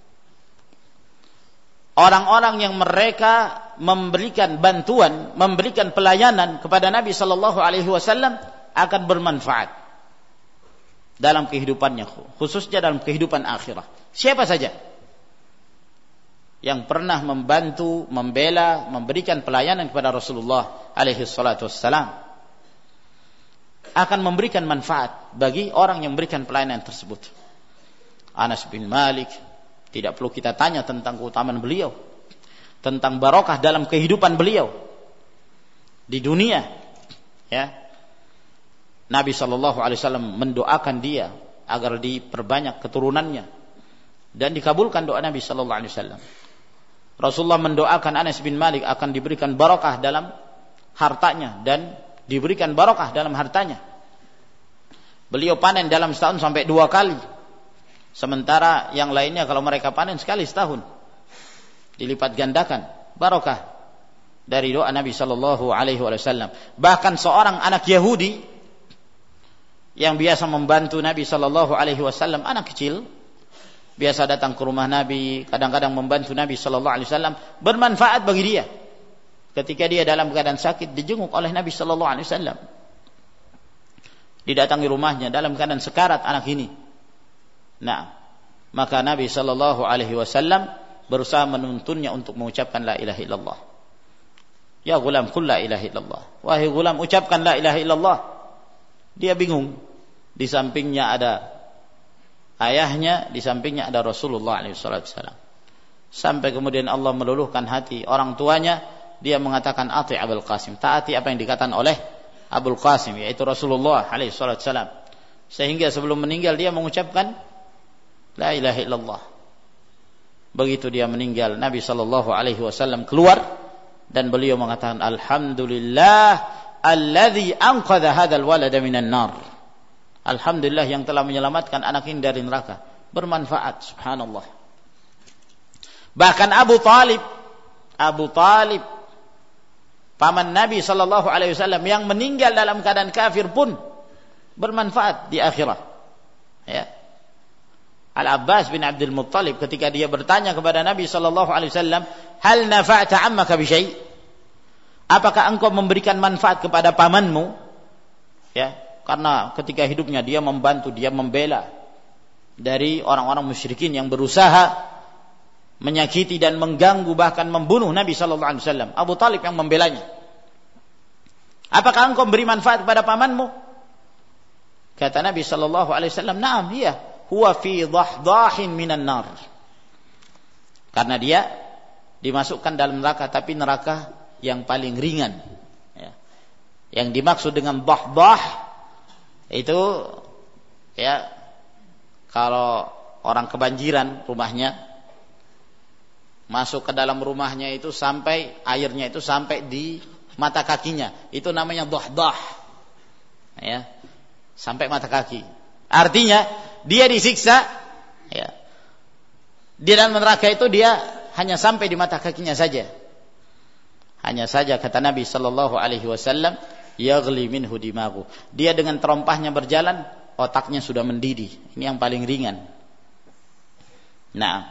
orang-orang yang mereka memberikan bantuan, memberikan pelayanan kepada Nabi sallallahu alaihi wasallam akan bermanfaat dalam kehidupannya, khususnya dalam kehidupan akhirah. Siapa saja yang pernah membantu, membela, memberikan pelayanan kepada Rasulullah alaihi salatu wassalam akan memberikan manfaat bagi orang yang memberikan pelayanan tersebut. Anas bin Malik, tidak perlu kita tanya tentang keutamaan beliau, tentang barokah dalam kehidupan beliau di dunia, ya. Nabi sallallahu alaihi wasallam mendoakan dia agar diperbanyak keturunannya dan dikabulkan doa Nabi sallallahu alaihi wasallam. Rasulullah mendoakan Anas bin Malik akan diberikan barokah dalam hartanya dan diberikan barokah dalam hartanya. Beliau panen dalam setahun sampai 2 kali. Sementara yang lainnya kalau mereka panen sekali setahun. Dilipat gandakan barokah dari doa Nabi sallallahu alaihi wasallam. Bahkan seorang anak Yahudi yang biasa membantu Nabi sallallahu alaihi wasallam, anak kecil, biasa datang ke rumah Nabi, kadang-kadang membantu Nabi sallallahu alaihi wasallam, bermanfaat bagi dia. Ketika dia dalam keadaan sakit, dijenguk oleh Nabi sallallahu alaihi wasallam. Didatangi rumahnya dalam keadaan sekarat anak ini. Nah, maka Nabi sallallahu alaihi wasallam berusaha menuntunnya untuk mengucapkan la ilaha illallah. Ya gulam, qul la ilaha illallah. Wahai gulam, ucapkan la ilaha illallah. Dia bingung. Di sampingnya ada ayahnya, di sampingnya ada Rasulullah alaihi wasallam. Sampai kemudian Allah meluluhkan hati orang tuanya, dia mengatakan ati Abul Qasim, taati apa yang dikatakan oleh Abul Qasim, yaitu Rasulullah alaihi wasallam. Sehingga sebelum meninggal dia mengucapkan la ilaha illallah. Begitu dia meninggal, Nabi sallallahu alaihi wasallam keluar dan beliau mengatakan alhamdulillah alladzi anqadha hadzal walada minan nar. Alhamdulillah yang telah menyelamatkan anak ini dari neraka. Bermanfaat, subhanallah. Bahkan Abu Talib paman Nabi sallallahu alaihi wasallam yang meninggal dalam keadaan kafir pun bermanfaat di akhirat. Ya. Al-Abbas bin Abdul Muttalib ketika dia bertanya kepada Nabi sallallahu alaihi wasallam, "Hal nafa'ta 'ammaka bi syai'?" Apakah engkau memberikan manfaat kepada pamanmu? Ya, karena ketika hidupnya dia membantu, dia membela dari orang-orang musyrikin yang berusaha menyakiti dan mengganggu bahkan membunuh Nabi sallallahu alaihi wasallam. Abu Talib yang membelanya. Apakah engkau memberi manfaat kepada pamanmu? Kata Nabi sallallahu alaihi wasallam, "Na'am, iya, huwa fi dhahdahin minan nar." Karena dia dimasukkan dalam neraka, tapi neraka yang paling ringan. Ya. Yang dimaksud dengan dhahdah itu ya kalau orang kebanjiran rumahnya, masuk ke dalam rumahnya itu sampai airnya itu sampai di mata kakinya, itu namanya dhahdah. Ya. Sampai mata kaki. Artinya dia disiksa ya. Di dalam neraka itu dia hanya sampai di mata kakinya saja. Hanya saja kata Nabi sallallahu alaihi wasallam, yaghli minhu dimaghu. Dia dengan terompahnya berjalan, otaknya sudah mendidih. Ini yang paling ringan. Nah.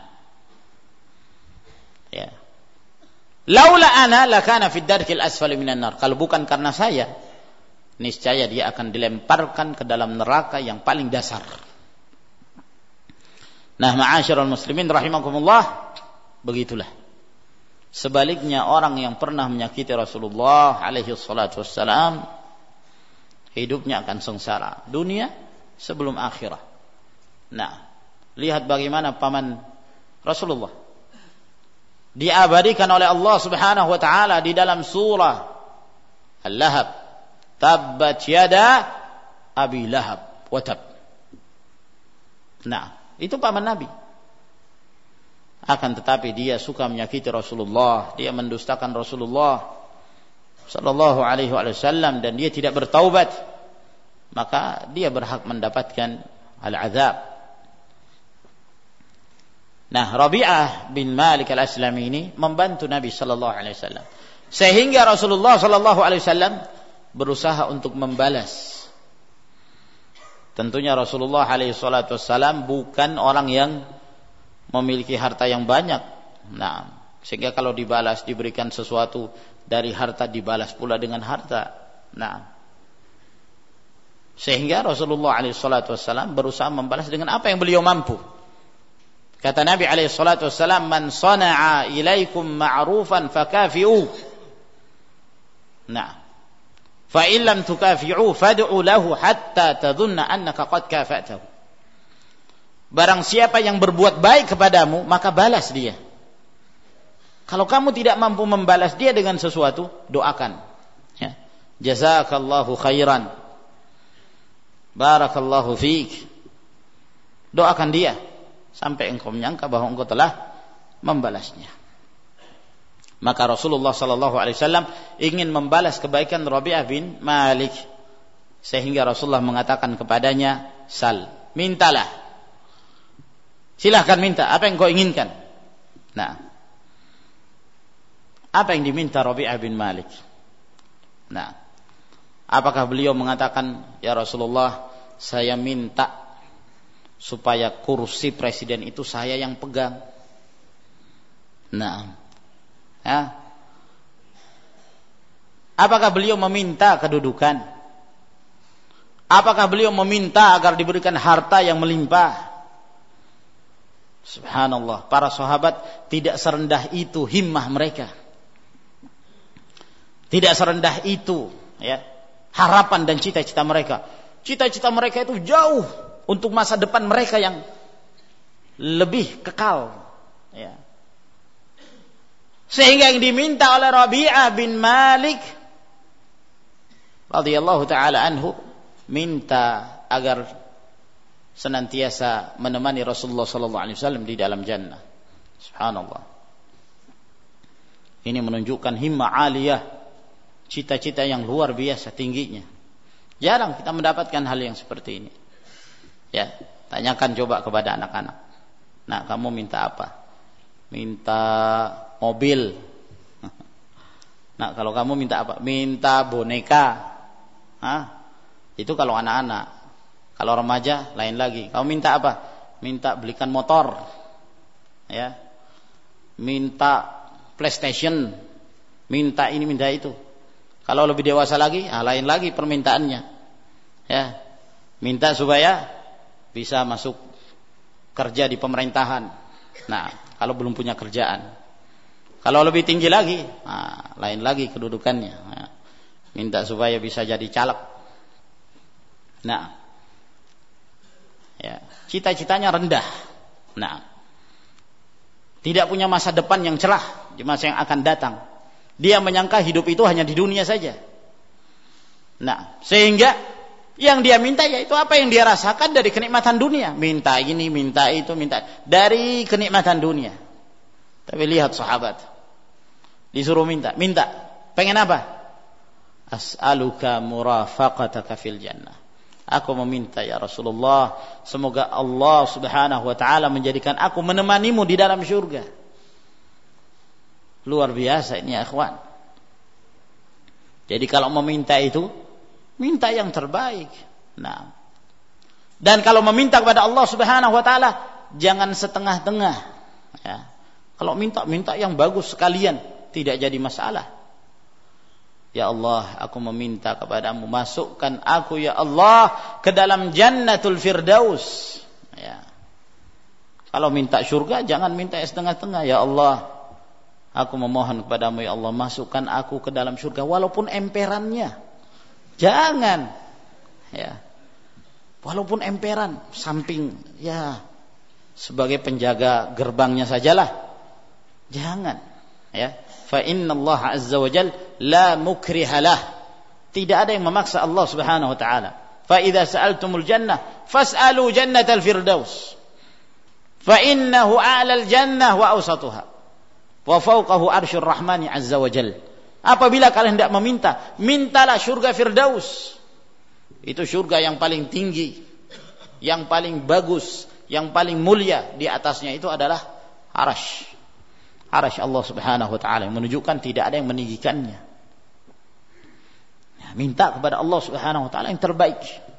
Ya. Laula ana lakana fid darkil asfali minan nar. Kalau bukan karena saya, niscaya dia akan dilemparkan ke dalam neraka yang paling dasar. Nah, ma'asyiral muslimin rahimakumullah, begitulah. Sebaliknya orang yang pernah menyakiti Rasulullah alaihi salatu wassalam, hidupnya akan sengsara dunia sebelum akhirat. Nah, lihat bagaimana paman Rasulullah diabadikan oleh Allah Subhanahu wa taala di dalam surah Al-Lahab. Tabbat yada Abi Lahab wa tab. Nah, itu paman Nabi. Akan tetapi dia suka menyakiti Rasulullah, dia mendustakan Rasulullah sallallahu alaihi wasallam dan dia tidak bertaubat, maka dia berhak mendapatkan al-azab. Nah, Rabi'ah bin Malik al-Aslami ini membantu Nabi sallallahu alaihi wasallam. Sehingga Rasulullah sallallahu alaihi wasallam berusaha untuk membalas. Tentunya Rasulullah alaihi salatu wasallam bukan orang yang memiliki harta yang banyak. Nah, sehingga kalau dibalas, diberikan sesuatu dari harta, dibalas pula dengan harta. Nah, sehingga Rasulullah alaihi salatu wasallam berusaha membalas dengan apa yang beliau mampu. Kata Nabi alaihi salatu wasallam, "Man sana'a ilaikum ma'rufan fakafi'u." Nah, fa in lam tukafi'u fad'u lahu hatta tadhunna annaka qad kafa'tahu. Barang siapa yang berbuat baik kepadamu, maka balas dia. Kalau kamu tidak mampu membalas dia dengan sesuatu, doakan. Ya. Jazakallahu khairan. Barakallahu fiik. Doakan dia sampai engkau menyangka bahwa engkau telah membalasnya. Maka Rasulullah sallallahu alaihi wasallam ingin membalas kebaikan Rabi'ah bin Malik, sehingga Rasulullah mengatakan kepadanya, "Sal, mintalah. Silahkan minta apa yang kau inginkan." Nah, apa yang diminta Rabi'ah bin Malik? Nah, apakah beliau mengatakan, "Ya Rasulullah, saya minta supaya kursi presiden itu saya yang pegang." Nah, ya. Apakah beliau meminta kedudukan? Apakah beliau meminta agar diberikan harta yang melimpah? Subhanallah, para sahabat tidak serendah itu himmah mereka. Tidak serendah itu, ya, harapan dan cita-cita mereka. Cita-cita mereka itu jauh untuk masa depan mereka yang lebih kekal, ya. Sehingga yang diminta oleh Rabi'ah bin Malik radhiyallahu taala anhu, minta agar senantiasa menemani Rasulullah sallallahu alaihi wasallam di dalam jannah. Subhanallah. Ini menunjukkan himmah aliyah, cita-cita yang luar biasa tingginya. Jarang kita mendapatkan hal yang seperti ini. Ya, tanyakan coba kepada anak-anak. Nah, kamu minta apa? Minta mobil. Nah, kalau kamu minta apa? Minta boneka. Hah? Itu kalau anak-anak. Kalau remaja lain lagi. Kamu minta apa? Minta belikan motor. Ya. Minta PlayStation. Minta ini, minta itu. Kalau lebih dewasa lagi, lain lagi permintaannya. Ya. Minta supaya bisa masuk kerja di pemerintahan. Nah, kalau belum punya kerjaan. Kalau lebih tinggi lagi, lain lagi kedudukannya. Minta supaya bisa jadi caleg. Nah, ya, cita-citanya rendah. Nah, tidak punya masa depan yang cerah di masa yang akan datang. Dia menyangka hidup itu hanya di dunia saja. Nah, sehingga yang dia minta yaitu apa yang dia rasakan dari kenikmatan dunia. Minta ini, minta itu, minta dari kenikmatan dunia. Tapi lihat sahabat, disuruh minta. Pengen apa? As'aluka murafaqataka fil jannah. Aku meminta ya Rasulullah, semoga Allah Subhanahu wa taala menjadikan aku menemanimu di dalam surga. Luar biasa ini ya ikhwan. Jadi kalau meminta itu, minta yang terbaik. Nah, dan kalau meminta kepada Allah Subhanahu wa taala, jangan setengah-tengah. Ya. Kalau minta yang bagus sekalian, tidak jadi masalah. Ya Allah, aku meminta kepadamu, masukkan aku ya Allah ke dalam jannatul firdaus. Ya. Kalau minta surga, jangan minta setengah-tengah. Ya Allah, aku memohon kepadamu ya Allah, masukkan aku ke dalam surga walaupun emperannya. Jangan. Ya. Walaupun emperan, samping, ya, sebagai penjaga gerbangnya sajalah. Jangan. Ya. Fa inna Allah azza wa jalla la mukrihalah. Tidak ada yang memaksa Allah Subhanahu wa taala. Fa idza sa'altumul jannah fas'alu jannatal firdaus. Fa innahu a'lal jannah wa awsatuha. Wa fawqahu arsyur rahmani azza wa jalla. Apabila kalian hendak meminta, mintalah surga firdaus. Itu surga yang paling tinggi, yang paling bagus, yang paling mulia. Di atasnya itu adalah arasy. arasy Allah Subhanahu wa taala, yang menunjukkan tidak ada yang meninggikannya. Nah, minta kepada Allah Subhanahu wa taala yang terbaik.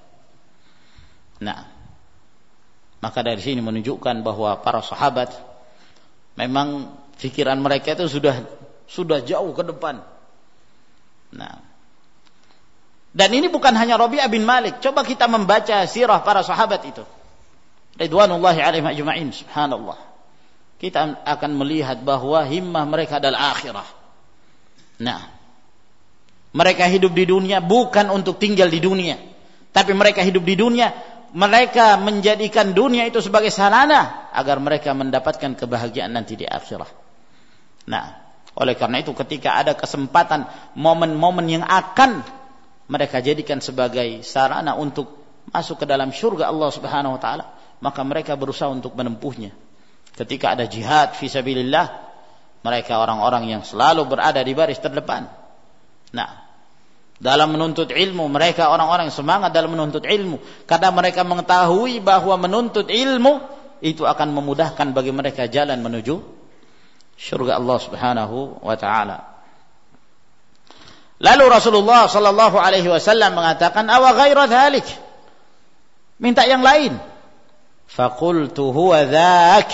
Nah, maka dari sini menunjukkan bahwa para sahabat memang pikiran mereka itu sudah jauh ke depan. Nah, dan ini bukan hanya Rabi'ah bin Malik. Coba kita membaca sirah para sahabat itu, ridwanullahi alaihim ajma'in. Subhanallah, kita akan melihat bahwa himmah mereka adalah akhirah. Nah, mereka hidup di dunia bukan untuk tinggal di dunia, tapi mereka hidup di dunia, mereka menjadikan dunia itu sebagai sarana agar mereka mendapatkan kebahagiaan nanti di akhirat. Nah, oleh karena itu ketika ada kesempatan, momen-momen yang akan mereka jadikan sebagai sarana untuk masuk ke dalam syurga Allah Subhanahu wa taala, maka mereka berusaha untuk menempuhnya. Ketika ada jihad fi sabilillah, mereka orang-orang yang selalu berada di baris terdepan. Nah, dalam menuntut ilmu, mereka orang-orang yang semangat dalam menuntut ilmu, karena mereka mengetahui bahwa menuntut ilmu itu akan memudahkan bagi mereka jalan menuju syurga Allah Subhanahu wa taala. Lalu Rasulullah sallallahu alaihi wasallam mengatakan, "Awa ghaira dzalik?" Minta yang lain. Faqultu huwa dzak.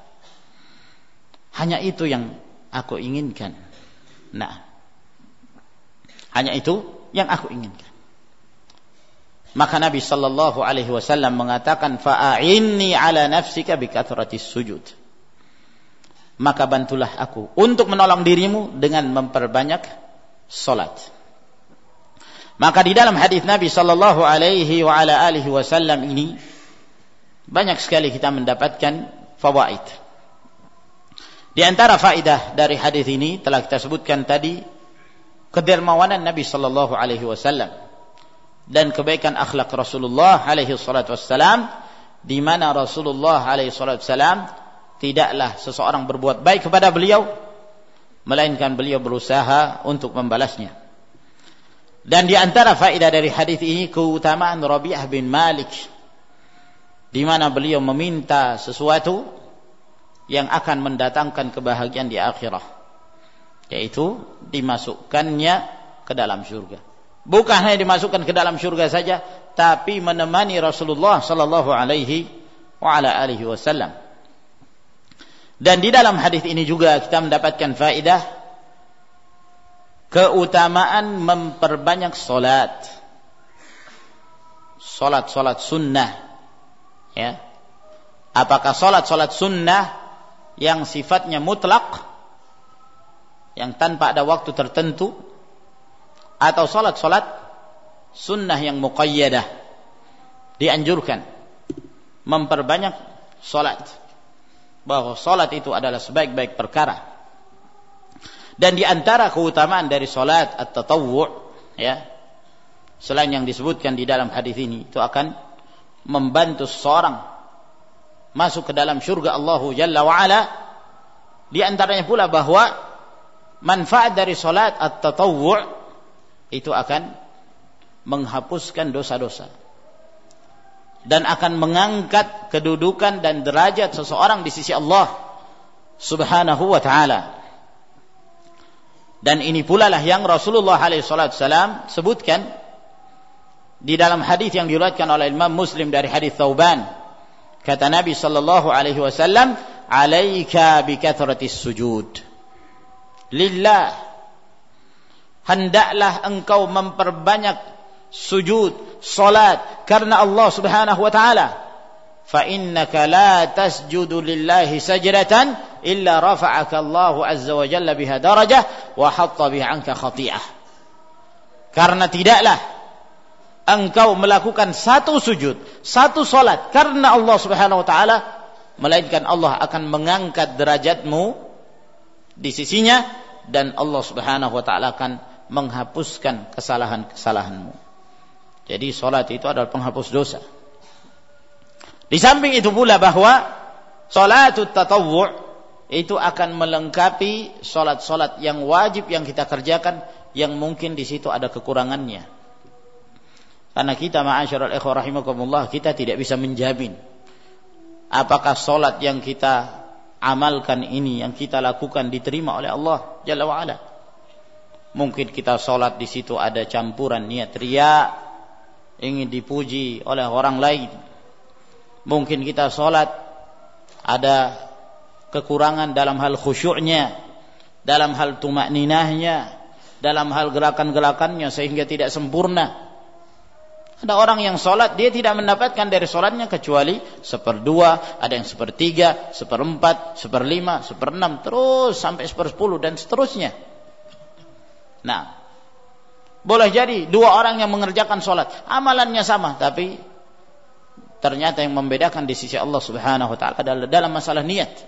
Hanya itu yang aku inginkan. Nah, hanya itu yang aku inginkan. Maka Nabi sallallahu alaihi wasallam mengatakan, "Fa'inni ala nafsika bi kathratis sujud." Maka bantulah aku untuk menolong dirimu dengan memperbanyak salat. Maka di dalam hadis Nabi sallallahu alaihi wa ala alihi wasallam ini banyak sekali kita mendapatkan fawaid. Di antara faedah dari hadis ini telah kita sebutkan tadi, kedermawanan Nabi sallallahu alaihi wasallam dan kebaikan akhlak Rasulullah alaihi salatu wassalam, di mana Rasulullah alaihi salatu wassalam tidaklah seseorang berbuat baik kepada beliau melainkan beliau berusaha untuk membalasnya. Dan di antara faedah dari hadis ini keutamaan Rabi'ah bin Malik, di mana beliau meminta sesuatu yang akan mendatangkan kebahagiaan di akhirat, yaitu dimasukkannya ke dalam surga. Bukan hanya dimasukkan ke dalam surga saja, tapi menemani Rasulullah sallallahu alaihi wa ala alihi wasallam. Dan di dalam hadis ini juga kita mendapatkan faedah keutamaan memperbanyak salat. Salat sunnah. Ya. Apakah salat sunnah yang sifatnya mutlak, yang tanpa ada waktu tertentu, atau salat sunnah yang muqayyadah, dianjurkan memperbanyak salat, bahwa salat itu adalah sebaik-baik perkara. Dan di antara keutamaan dari salat at-tatawwu', ya, selain yang disebutkan di dalam hadis ini, itu akan membantu seorang masuk ke dalam surga Allah Jalla wa Ala. Di antaranya pula bahwa manfaat dari salat at-tatawwu' itu akan menghapuskan dosa-dosa dan akan mengangkat kedudukan dan derajat seseorang di sisi Allah Subhanahu wa taala. Dan ini pula lah yang Rasulullah alaihi wasallam sebutkan di dalam hadis yang diriwayatkan oleh Imam Muslim dari hadis Thauban. Kata Nabi sallallahu alaihi wasallam, "Alaika bi kathratis sujud." Lillah, hendaklah engkau memperbanyak sujud, salat karena Allah Subhanahu wa taala. Fa innaka la tasjudu lillahi sajdatan illa rafa'aka Allah azza wa jalla biha darajah wa hatta biha anka khati'ah. Karena tidaklah engkau melakukan satu sujud, satu salat karena Allah Subhanahu wa taala, melainkan Allah akan mengangkat derajatmu di sisinya dan Allah Subhanahu wa taala akan menghapuskan kesalahan-kesalahanmu. Jadi salat itu adalah penghapus dosa. Di samping itu pula bahwa salatut tatawwu' itu akan melengkapi salat-salat yang wajib yang kita kerjakan, yang mungkin di situ ada kekurangannya. Karena kita ma'asyiral ikhwah rahimakumullah, kita tidak bisa menjamin apakah salat yang kita amalkan ini yang kita lakukan diterima oleh Allah Jalla wa Ala. Mungkin kita sholat di situ ada campuran niat riya, ingin dipuji oleh orang lain. Mungkin kita sholat ada kekurangan dalam hal khusyuknya, dalam hal tumakninahnya, dalam hal gerakan-gerakannya sehingga tidak sempurna. Ada orang yang sholat dia tidak mendapatkan dari sholatnya kecuali 1/2, ada yang 1/3, 1/4, 1/5, 1/6, terus sampai 1/10 dan seterusnya. Nah, boleh jadi 2 orang yang mengerjakan sholat, amalannya sama, tapi ternyata yang membedakan di sisi Allah Subhanahu wa ta'ala adalah dalam masalah niat.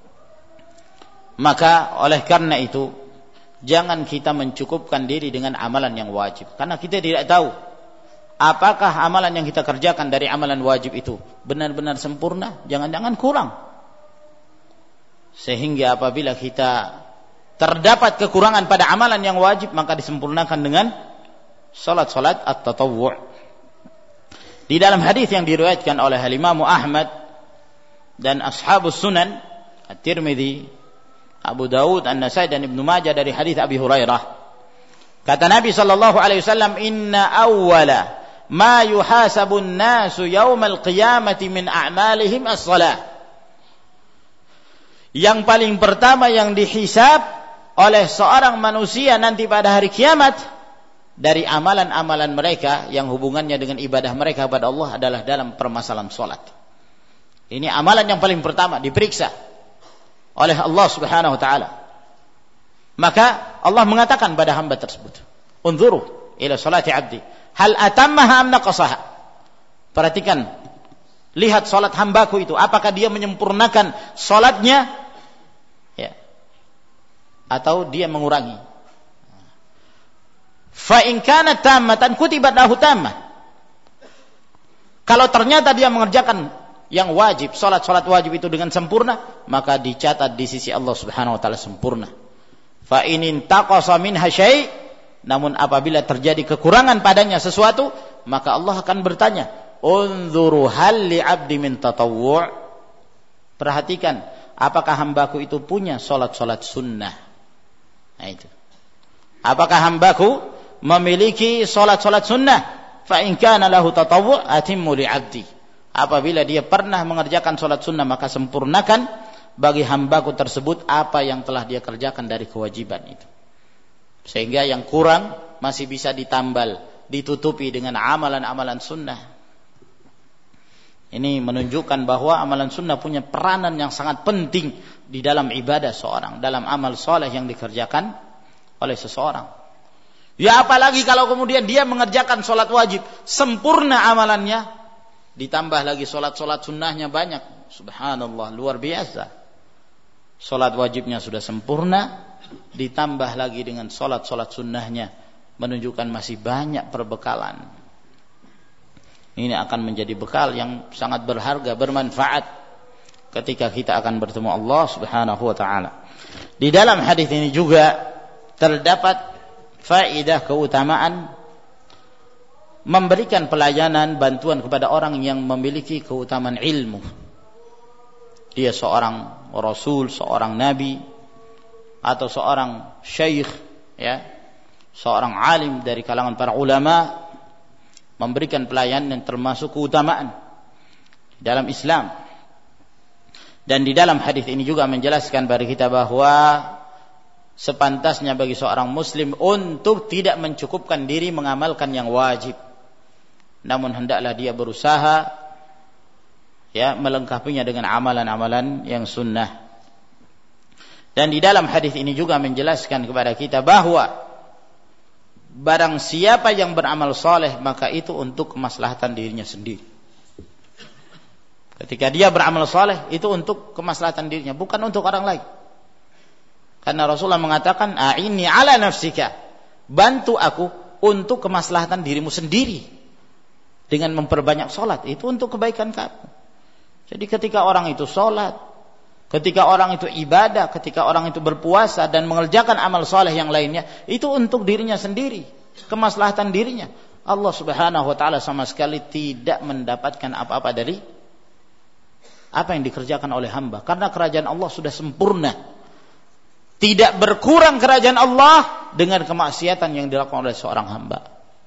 Maka oleh karena itu, jangan kita mencukupkan diri dengan amalan yang wajib, karena kita tidak tahu apakah amalan yang kita kerjakan dari amalan wajib itu benar-benar sempurna, jangan-jangan kurang. Sehingga apabila kita terdapat kekurangan pada amalan yang wajib, maka disempurnakan dengan salat-salat at-tatawwu'. Di dalam hadis yang diriwayatkan oleh Imam Ahmad dan ashabus sunan At-Tirmidzi, Abu Dawud, An-Nasai dan Ibnu Majah dari hadis Abi Hurairah, kata Nabi sallallahu alaihi wasallam, "Inna awwala ma yuhasabun nasu yaumal qiyamati min a'malihim as-shalah." Yang paling pertama yang dihisab oleh seorang manusia nanti pada hari kiamat dari amalan-amalan mereka yang hubungannya dengan ibadah mereka kepada Allah adalah dalam permasalahan salat. Ini amalan yang paling pertama diperiksa oleh Allah Subhanahu wa taala. Maka Allah mengatakan pada hamba tersebut, "Unzuru ila salati 'abdi, hal atammaha am naqasaha?" Perhatikan, lihat salat hambaku itu, apakah dia menyempurnakan salatnya ya atau dia mengurangi. Fa in kanat tammatan kutibat lahu tammah. Kalau ternyata dia mengerjakan yang wajib, salat wajib itu dengan sempurna, maka dicatat di sisi Allah Subhanahu wa taala sempurna. Fa in intaqasa minha syai', namun apabila terjadi kekurangan padanya sesuatu, maka Allah akan bertanya, "Unzuru hal li 'abdi min tatawwu'?" Perhatikan, apakah hambaku itu punya salat sunnah? Nah itu. Apakah hambaku memiliki salat sunnah? Fa in kana lahu tatawwu' atimmu li 'abdi. Apabila dia pernah mengerjakan salat sunnah, maka sempurnakan bagi hambaku tersebut apa yang telah dia kerjakan dari kewajiban itu. Sehingga yang kurang masih bisa ditambal, ditutupi dengan amalan-amalan sunnah. Ini menunjukkan bahwa amalan sunnah punya peranan yang sangat penting di dalam ibadah seorang, dalam amal soleh yang dikerjakan oleh seseorang. Ya apalagi kalau kemudian dia mengerjakan sholat wajib, sempurna amalannya, ditambah lagi sholat sunnahnya banyak. Subhanallah, luar biasa. Sholat wajibnya sudah sempurna, ditambah lagi dengan sholat sunnahnya, menunjukkan masih banyak perbekalan. Ini akan menjadi bekal yang sangat berharga, bermanfaat ketika kita akan bertemu Allah Subhanahu wa taala. Di dalam hadis ini juga terdapat faedah keutamaan memberikan pelayanan, bantuan kepada orang yang memiliki keutamaan ilmu. Dia seorang rasul, seorang nabi, atau seorang syekh, ya, seorang alim dari kalangan para ulama, memberikan pelayanan yang termasuk keutamaan dalam Islam. Dan di dalam hadis ini juga menjelaskan bagi kita bahwa sepantasnya bagi seorang muslim untuk tidak mencukupkan diri mengamalkan yang wajib, namun hendaklah dia berusaha ya melengkapinya dengan amalan-amalan yang sunnah. Dan di dalam hadis ini juga menjelaskan kepada kita bahwa barang siapa yang beramal saleh, maka itu untuk kemaslahatan dirinya sendiri. Ketika dia beramal saleh, itu untuk kemaslahatan dirinya, bukan untuk orang lain. Karena Rasulullah mengatakan, "A'inni ala nafsika." Bantu aku untuk kemaslahatan dirimu sendiri. Dengan memperbanyak salat, itu untuk kebaikan kamu. Jadi ketika orang itu salat, ketika orang itu ibadah, ketika orang itu berpuasa dan mengerjakan amal saleh yang lainnya, itu untuk dirinya sendiri, kemaslahatan dirinya. Allah Subhanahu wa taala sama sekali tidak mendapatkan apa-apa apa yang dikerjakan oleh hamba. Karena kerajaan Allah sudah sempurna. Tidak berkurang kerajaan Allah dengan kemaksiatan yang dilakukan oleh seorang hamba.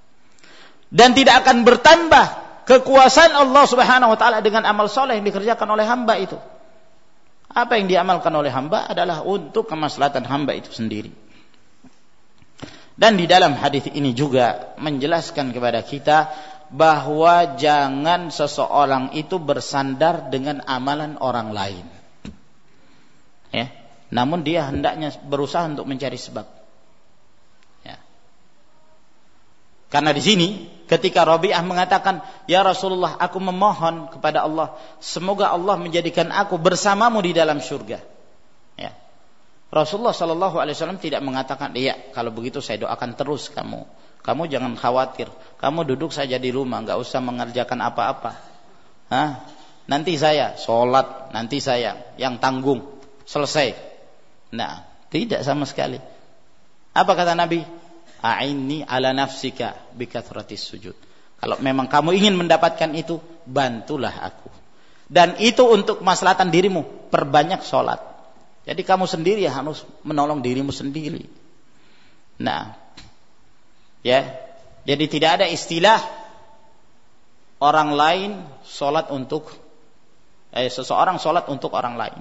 Dan tidak akan bertambah kekuasaan Allah Subhanahu wa taala dengan amal soleh yang dikerjakan oleh hamba itu. Apa yang diamalkan oleh hamba adalah untuk kemaslahatan hamba itu sendiri. Dan di dalam hadis ini juga menjelaskan kepada kita bahwa jangan seseorang itu bersandar dengan amalan orang lain. Ya. Namun dia hendaknya berusaha untuk mencari sebab. Ya. Karena di sini ketika Rabi'ah mengatakan, "Ya Rasulullah, aku memohon kepada Allah, semoga Allah menjadikan aku bersamamu di dalam surga." Ya. Rasulullah sallallahu alaihi wasallam tidak mengatakan, "Iya, kalau begitu saya doakan terus kamu. Kamu jangan khawatir. Kamu duduk saja di rumah, enggak usah mengerjakan apa-apa. Nanti saya salat, nanti saya yang tanggung. Selesai." Nah, tidak sama sekali. Apa kata Nabi? "A'inni ala nafsika bikathratis sujud." Kalau memang kamu ingin mendapatkan itu, bantulah aku. Dan itu untuk kemaslahatan dirimu, perbanyak salat. Jadi kamu sendiri harus menolong dirimu sendiri. Nah, ya. Jadi tidak ada istilah orang lain salat untuk seseorang salat untuk orang lain.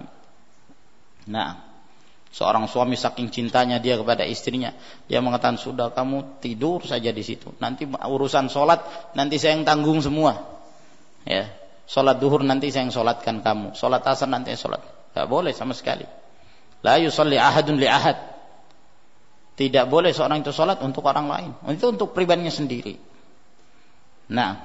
Nah, seorang suami saking cintanya dia kepada istrinya, dia mengatakan, "Sudah, kamu tidur saja di situ. Nanti urusan salat nanti saya yang tanggung semua." Ya, salat duhur nanti saya yang salatkan kamu. Salat asar nanti saya salat. Enggak boleh sama sekali. La yusalli ahadun li ahad. Tidak boleh seorang itu salat untuk orang lain. Itu untuk pribadinya sendiri. Nah,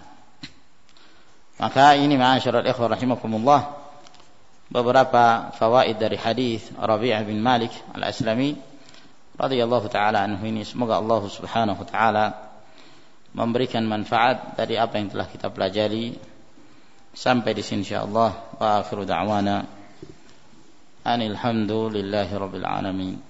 maka ini ma'asyiral ikhwah rahimakumullah, beberapa fawaid dari hadis Rabi'ah bin Malik al-Aslami radhiyallahu taala anhu ini. Semoga Allah Subhanahu wa taala memberikan manfaat dari apa yang telah kita pelajari. Sampai di sini insyaallah. Wa akhiru da'wana anil hamdulillahi rabbil alamin.